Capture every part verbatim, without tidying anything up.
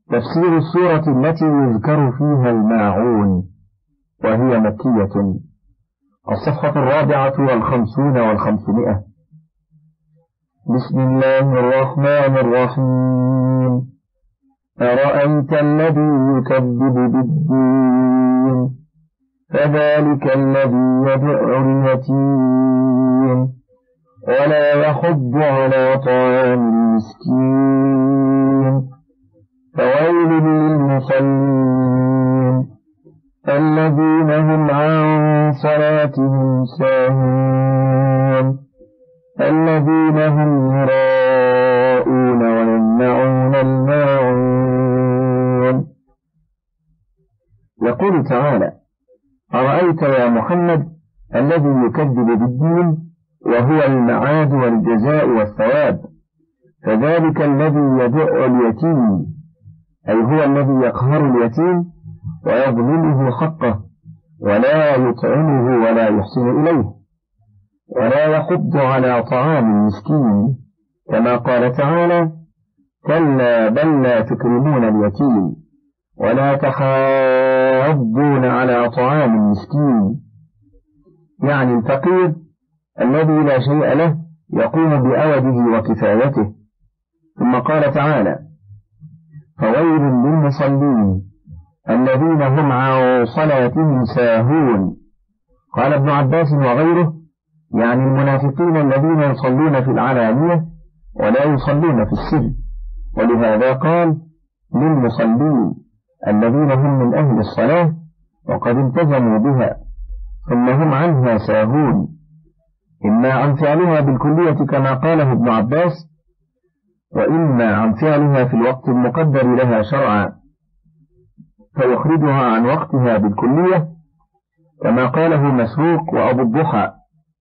تفسير السورة التي يذكر فيها الماعون، وهي مكية. الصفحة الرابعة والخمسون والخمسمائة. بسم الله الرحمن الرحيم. أرأيت الذي يكذب بالدين فذلك الذي يدع اليتيم ولا يحض على طعام المسكين فويل للمصلين الذين هم عن صلاتهم ساهون الذين هم يراءون ويمنعون الماعون. يقول تعالى: أرأيت يا محمد الذي يكذب بالدين وهو المعاد والجزاء والثواب، فذلك الذي يدع اليتيم، أي هو الذي يقهر اليتيم ويظلمه حقه ولا يطعمه ولا يحسن إليه، ولا يحض على طعام المسكين، كما قال تعالى: كلا بل لا تكرمون اليتيم ولا تحاضون على طعام المسكين، يعني الفقير الذي لا شيء له يقوم بأوده وكفايته. ثم قال تعالى: فويل للمصلين الذين هم عن صلاتهم ساهون. قال ابن عباس وغيره يعني المنافقين الذين يصلون في العلانية ولا يصلون في السر، ولهذا قال للمصلين الذين هم من أهل الصلاة وقد التزموا بها ثم هم عنها ساهون، إما عن فعلها بالكلية كما قاله ابن عباس، وإما عن فعلها في الوقت المقدر لها شرعا فيخرجها عن وقتها بالكلية كما قاله مسروق وأبو الضحى.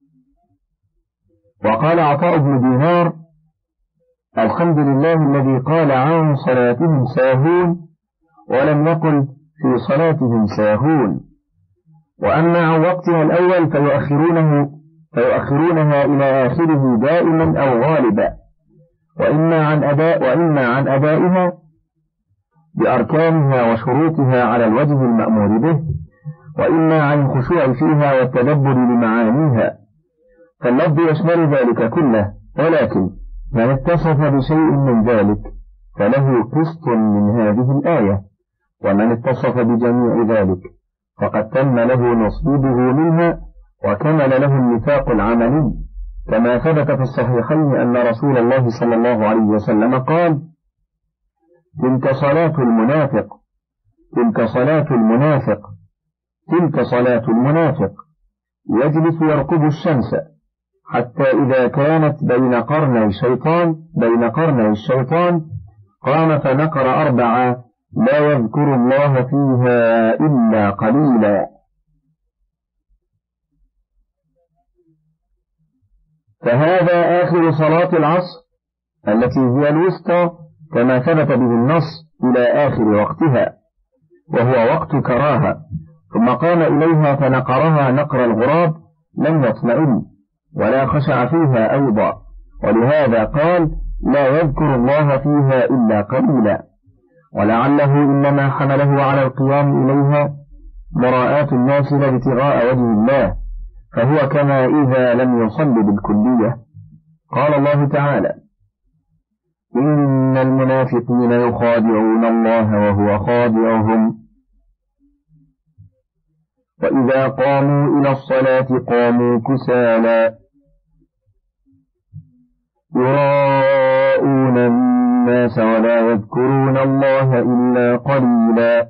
وقال عطاء بن دينار: الحمد لله الذي قال عن صلاتهم ساهون ولم يقل في صلاتهم ساهون. وأما عن وقتها الأول فيؤخرونه فيؤخرونها إلى آخره دائما أو غالبا، وإما عن أداء وإما عن أدائها بأركانها وشروطها على الوجه المأمور به، وإما عن الخشوع فيها والتدبر لمعانيها، فاللفظ يشمل ذلك كله، ولكن من اتصف بشيء من ذلك فله قسط من هذه الآية، ومن اتصف بجميع ذلك فقد تم له نصيبه منها وكمل له النفاق العملي، كما ثبت في الصحيحين أن رسول الله صلى الله عليه وسلم قال: تلك صلاة المنافق تلك صلاة المنافق تلك صلاة المنافق يجلس يرقب الشمس حتى إذا كانت بين قرني الشيطان بين قرني الشيطان قام فنقر أربعة لا يذكر الله فيها إلا قليلا. فهذا آخر صلاة العصر التي هي الوسطى كما ثبت به النص إلى آخر وقتها، وهو وقت كراهة، ثم قام إليها فنقرها نقر الغراب لم يطمئن ولا خشع فيها أيضا، ولهذا قال: لا يذكر الله فيها إلا قليلا، ولعله إنما حمله على القيام إليها مراءاة الناس لابتغاء وجه الله، فهو كما إذا لم يصل بالكلية. قال الله تعالى: إن المنافقين يخادعون الله وهو خادعهم وإذا قاموا إلى الصلاة قاموا كسالى يراءون الناس ولا يذكرون الله إلا قليلا.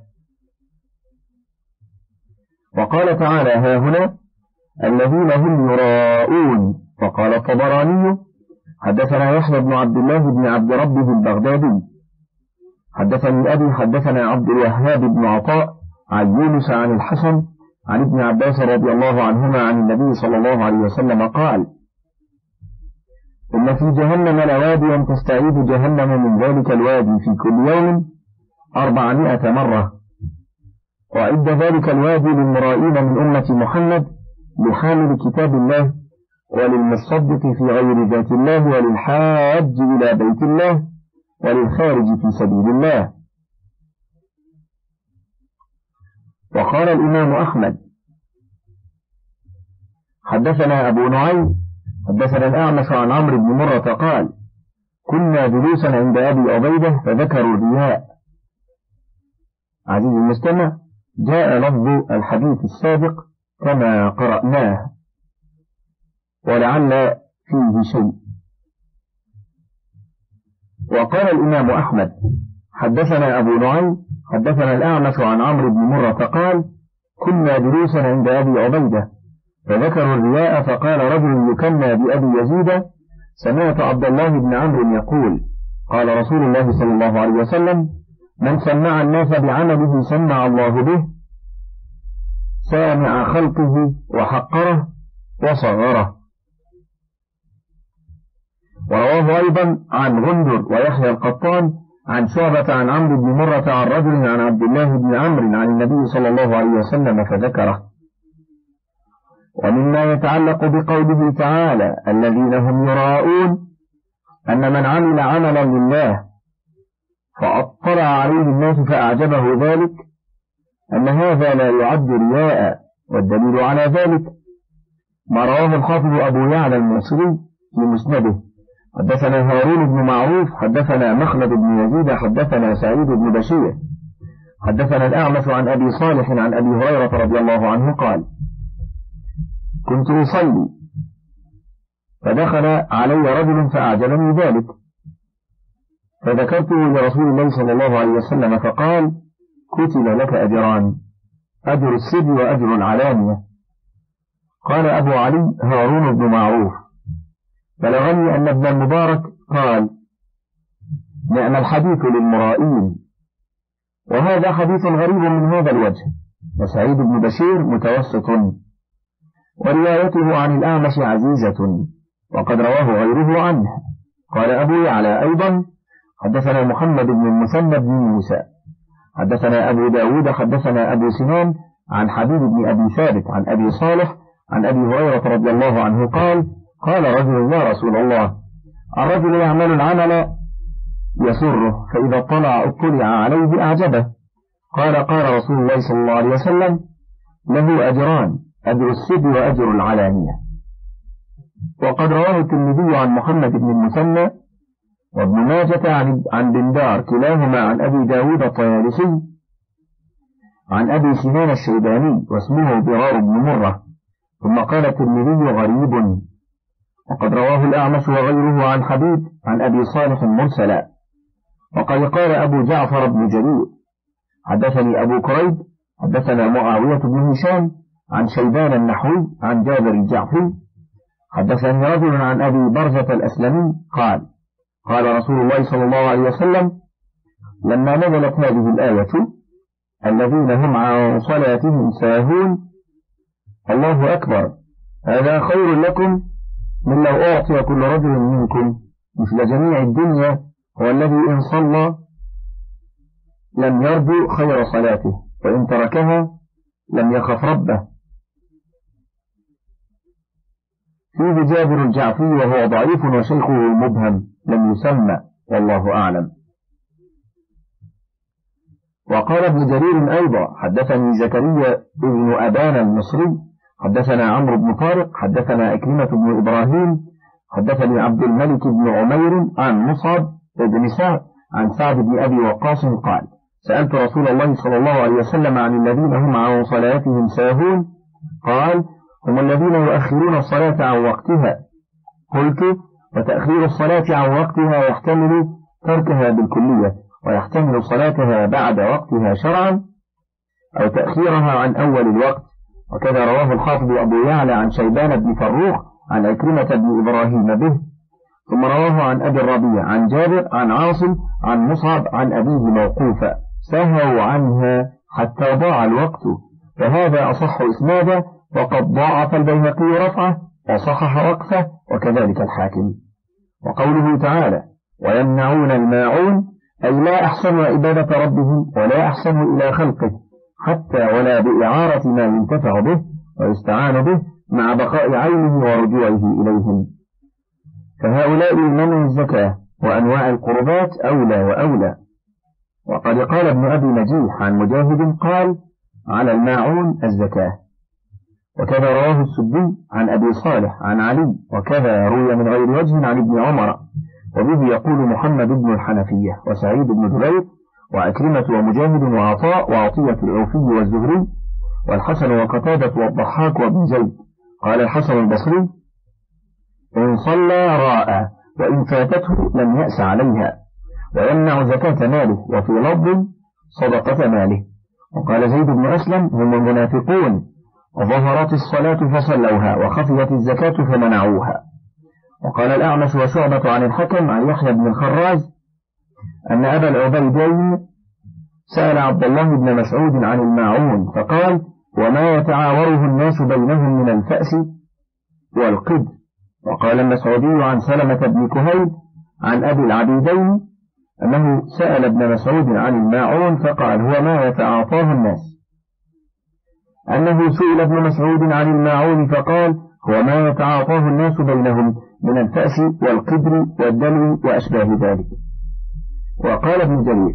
وقال تعالى ها هنا: الذين هم يراءون. وقال الطبراني: حدثنا يحيى بن عبد الله بن عبد ربه البغدادي حدثني أبي حدثنا عبد الوهاب بن عطاء عن يونس عن الحسن عن ابن عباس رضي الله عنهما عن النبي صلى الله عليه وسلم قال: إن في جهنم لواديا تستعيد جهنم من ذلك الوادي في كل يوم أربعمائة مرة، وعد ذلك الوادي للمرائين من أمة محمد لحامل كتاب الله وللمصدق في غير ذات الله وللحاج إلى بيت الله وللخارج في سبيل الله. وقال الإمام أحمد حدثنا أبو نعيم حدثنا الأعمش عن عمرو بن مرة قال كنا جلوسا عند أبي عبيدة فذكروا الرياء. عزيزي المستمع، جاء لفظ الحديث السابق كما قرأناه ولعل فيه شيء. وقال الإمام أحمد حدثنا أبو نعيم حدثنا الأعمش عن عمرو بن مرة قال كنا جلوسا عند أبي عبيدة فذكروا الرياء فقال رجل يكنى بأبي يزيد سمعت عبد الله بن عمرو يقول قال رسول الله صلى الله عليه وسلم من سمع الناس بعمله سمع الله به سامع خلقه وحقره وصغره. ورواه أيضا عن غندر ويحيى القطان عن شعبة عن عمرو بن مرة عن رجل عن عبد الله بن عمرو عن النبي صلى الله عليه وسلم فذكره. ومما يتعلق بقوله تعالى الذين هم يراءون أن من عمل عملا لله فأطلع عليه الناس فأعجبه ذلك أن هذا لا يعد رياء. والدليل على ذلك ما رواه الحافظ أبو يعلى المصري في مسنده حدثنا هارون بن معروف حدثنا مخلد بن يزيد حدثنا سعيد بن بشير حدثنا الأعمش عن أبي صالح عن أبي هريرة رضي الله عنه قال كنت أصلي فدخل علي رجل فأعجبني ذلك فذكرته لرسول الله صلى الله عليه وسلم فقال كتب لك أجران أجر السر وأجر العلانية. قال أبو علي هارون بن معروف بلغني أن ابن المبارك قال نعم الحديث للمرائين. وهذا حديث غريب من هذا الوجه. وسعيد بن بشير متوسط وروايته عن الأعمش عزيزة وقد رواه غيره عنه. قال أبو يعلى أيضا حدثنا محمد بن المثنى بن موسى حدثنا أبو داود حدثنا أبو سنان عن حبيب بن أبي ثابت عن أبي صالح عن أبي هريرة رضي الله عنه قال قال رجل يا رسول الله الرجل يعمل العمل يسره فإذا اطلع اطلع عليه أعجبه. قال قال رسول الله صلى الله عليه وسلم له أجران أجر السر وأجر العلانية. وقد رواه الترمذي عن محمد بن المثنى وابن ماجة عن, عن بندار كلاهما عن أبي داود الطيالسي عن أبي سنان الشيباني واسمه ضرار بن مرة. ثم قال الترمذي غريب. وقد رواه الأعمش وغيره عن حبيب عن أبي صالح مرسلا. وقد قال أبو جعفر بن جرير حدثني أبو كريب حدثنا معاوية بن هشام عن شيبان النحوي عن جابر الجعفي حدثني رجل عن أبي برزة الأسلمي قال قال رسول الله صلى الله عليه وسلم لما نزلت هذه الآية الذين هم عن صلاتهم ساهون الله أكبر هذا خير لكم من لو أعطي كل رجل منكم مثل جميع الدنيا هو الذي إن صلى لم يرجو خير صلاته وإن تركها لم يخف ربه. فيه جابر الجعفي وهو ضعيف وشيخه مبهم لم يسمى والله أعلم. وقال ابن جرير أيضا حدثني زكريا بن أبان المصري حدثنا عمرو بن طارق حدثنا أكرمة بن إبراهيم حدثني عبد الملك بن عمير عن مصعب بن سعد عن سعد بن أبي وقاص قال سألت رسول الله صلى الله عليه وسلم عن الذين هم عن صلاتهم ساهون قال هم الذين يؤخرون الصلاة عن وقتها. قلت وتأخير الصلاة عن وقتها يحتمل تركها بالكلية ويحتمل صلاتها بعد وقتها شرعا أو تأخيرها عن أول الوقت. وكذا رواه الحافظ أبو يعلى عن شيبان بن فروخ عن أكرمة بن إبراهيم به. ثم رواه عن أبي الربيع عن جابر عن عاصم عن مصعب عن أبيه موقوفا سهوا عنها حتى ضاع الوقت فهذا أصح إسنادا وقد ضاعف البيهقي رفعه وصحح وقفه وكذلك الحاكم. وقوله تعالى ويمنعون الماعون أي لا أحسن عبادة ربهم ولا أحسن إلى خلقه حتى ولا بإعارة ما ينتفع به ويستعان به مع بقاء عينه ورجوعه إليهم. فهؤلاء منع الزكاة وأنواع القربات أولى وأولى. وقد قال ابن أبي نجيح عن مجاهد قال على الماعون الزكاة. وكذا رواه السدي عن أبي صالح عن علي، وكذا روي من غير وجه عن ابن عمر، وبه يقول محمد بن الحنفية وسعيد بن جبير وأكرمة ومجاهد وعطاء وعطية العوفي والزهري والحسن وقتادة والضحاك وابن زيد. قال الحسن البصري: إن صلى راء، وإن فاتته لم يأس عليها، ويمنع زكاة ماله، وفي لفظ صدقة ماله. وقال زيد بن أسلم: هم المنافقون، ظهرت الصلاة فصلوها، وخفيت الزكاة فمنعوها. وقال الأعمش وشعبة عن الحكم عن يحيى بن الخراز أن أبا العبيدين سأل عبد الله بن مسعود عن الماعون فقال: وما يتعاوره الناس بينهم من الفأس والقدر. وقال المسعودي عن سلمة بن كهيل عن أبي العبيدين أنه سأل ابن مسعود عن الماعون فقال: هو ما يتعاطاه الناس. أنه سئل ابن مسعود عن الماعون فقال: هو ما يتعاطاه الناس بينهم من الفأس والقدر والدلو وأشباه ذلك. وقال ابن جرير: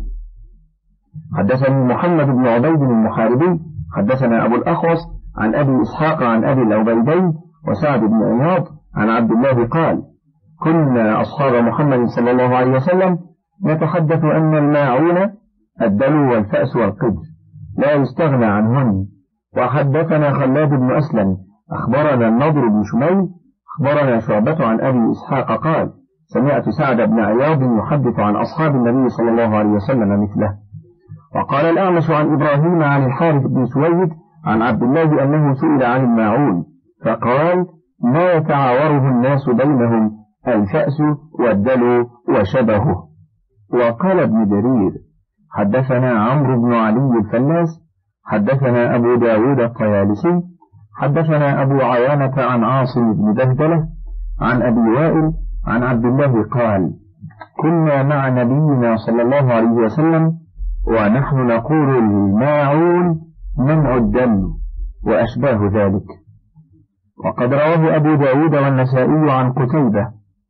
حدثني محمد بن عبيد المحاربي حدثنا أبو الأخوص عن أبي إسحاق عن أبي العبيدين وسعد بن عياض عن عبد الله قال: كنا أصحاب محمد صلى الله عليه وسلم نتحدث أن الماعون الدلو والفأس والقدر لا يستغنى عنهن. وحدثنا خلاد بن أسلم أخبرنا النضر بن شميل أخبرنا شعبة عن أبي إسحاق قال: سمعت سعد بن عياض يحدث عن أصحاب النبي صلى الله عليه وسلم مثله. وقال الأعمش عن إبراهيم عن الحارث بن سويد عن عبد الله أنه سئل عن الماعون فقال: ما يتعاوره الناس بينهم الفأس والدلو وشبهه. وقال ابن جرير: حدثنا عمرو بن علي الفلاس حدثنا أبو داود الطيالسي حدثنا أبو عيانة عن عاصم بن بهدلة عن أبي وائل عن عبد الله قال: كنا مع نبينا صلى الله عليه وسلم ونحن نقول الماعون منع الدم وأشباه ذلك. وقد رواه أبو داود والنسائي عن قتيبة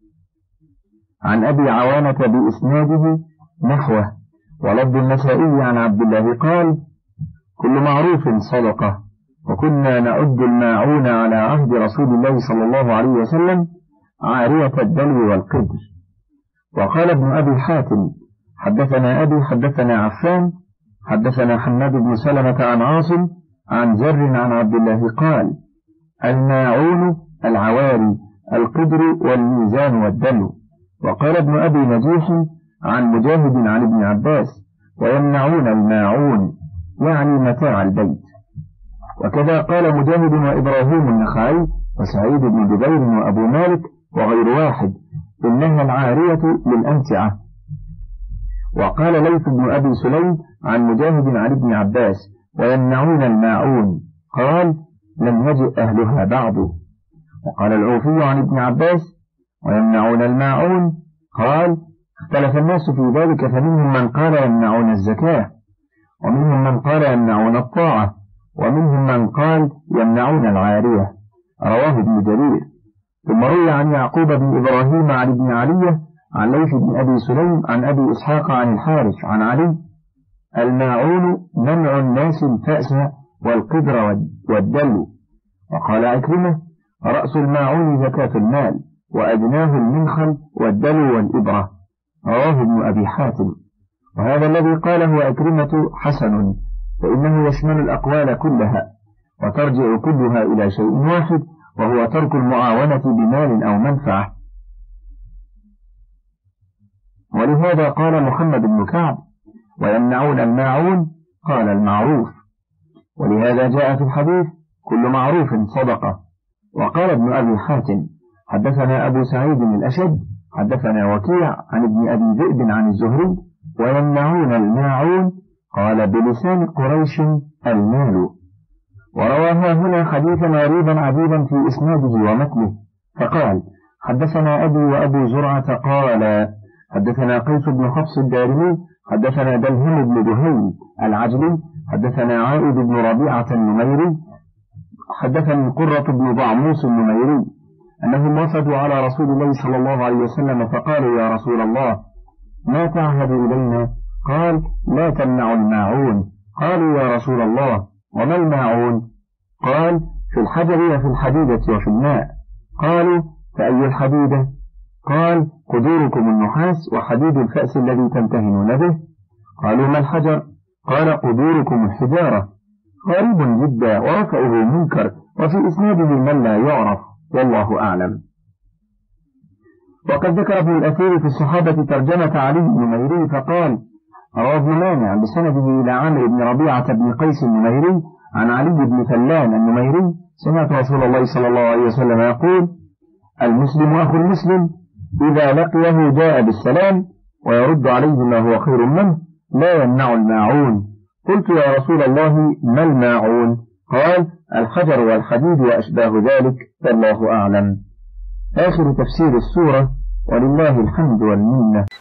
عن أبي عوانة بإسناده نحوه، ولفظ النسائي عن عبد الله قال: كل معروف صدقة، وكنا نعد الماعون على عهد رسول الله صلى الله عليه وسلم عارية الدلو والقدر. وقال ابن أبي حاتم: حدثنا أبي حدثنا عفان حدثنا حماد بن سلمة عن عاصم عن زر عن عبد الله قال: الماعون العواري القدر والميزان والدلو. وقال ابن أبي نجيح عن مجاهد عن ابن عباس: ويمنعون الماعون يعني متاع البيت. وكذا قال مجاهد وإبراهيم النخعي وسعيد بن جبير وأبو مالك وغير واحد: إنها العارية للأمتعة. وقال ليث بن أبي سليم عن مجاهد عن ابن عباس: ويمنعون الماعون، قال: لم يجئ أهلها بعد. وقال العوفي عن ابن عباس: ويمنعون الماعون، قال: اختلف الناس في ذلك، فمنهم من قال يمنعون الزكاة، ومنهم من قال يمنعون الطاعة، ومنهم من قال يمنعون العارية. رواه ابن جرير. ثم روي عن يعقوب بن إبراهيم عن ابن علية عن ليث بن أبي سليم عن أبي إسحاق عن الحارث عن علي: الماعون منع الناس الفأس والقدر والدلو. وقال عكرمة: رأس الماعون زكاة المال، وأدناه المنخل والدلو والإبرة. رواه ابن أبي حاتم. وهذا الذي قاله عكرمة حسن، فإنه يشمل الأقوال كلها، وترجع كلها إلى شيء واحد، وهو ترك المعاونة بمال أو منفعة. ولهذا قال محمد بن كعب: ويمنعون الماعون، قال المعروف. ولهذا جاء في الحديث: كل معروف صدقة. وقال ابن أبي حاتم: حدثنا أبو سعيد الأشد حدثنا وكيع عن ابن أبي ذئب عن الزهري: ويمنعون الماعون، قال بلسان قريش المال. ورواها هنا حديثا غريبا عجيبا في إسناده ومتنه، فقال: حدثنا أبي وأبو زرعة قال: حدثنا قيس بن حفص الدارمي حدثنا دلهم بن دهين العجلي حدثنا عائد بن ربيعة النميري حدثني قرة بن ضعموس النميري أنهم وفدوا على رسول الله صلى الله عليه وسلم فقالوا: يا رسول الله، ما تعهد إلينا؟ قال: لا تمنعوا الماعون. قالوا: يا رسول الله، وما الماعون؟ قال في الحجر وفي الحديدة وفي الماء. قالوا فأي الحديدة؟ قال قدوركم النحاس وحديد الفأس الذي تمتهنون به. قالوا ما الحجر؟ قال قدوركم الحجارة. غريب جدا ورفعه منكر، وفي إسناده من لا يعرف، والله أعلم. وقد ذكر ابن الأثير في الصحابة ترجمة علي النميري فقال روى ابن مانع بسنده إلى عامر بن ربيعة بن قيس النميري عن علي بن فلان النميري سمعت رسول الله صلى الله عليه وسلم يقول المسلم أخو المسلم إذا لقيه جاء بالسلام ويرد عليه ما هو خير منه لا يمنع الماعون. قلت يا رسول الله ما الماعون؟ قال الحجر والحديد وأشباه ذلك، والله أعلم. آخر تفسير السورة ولله الحمد والمنة.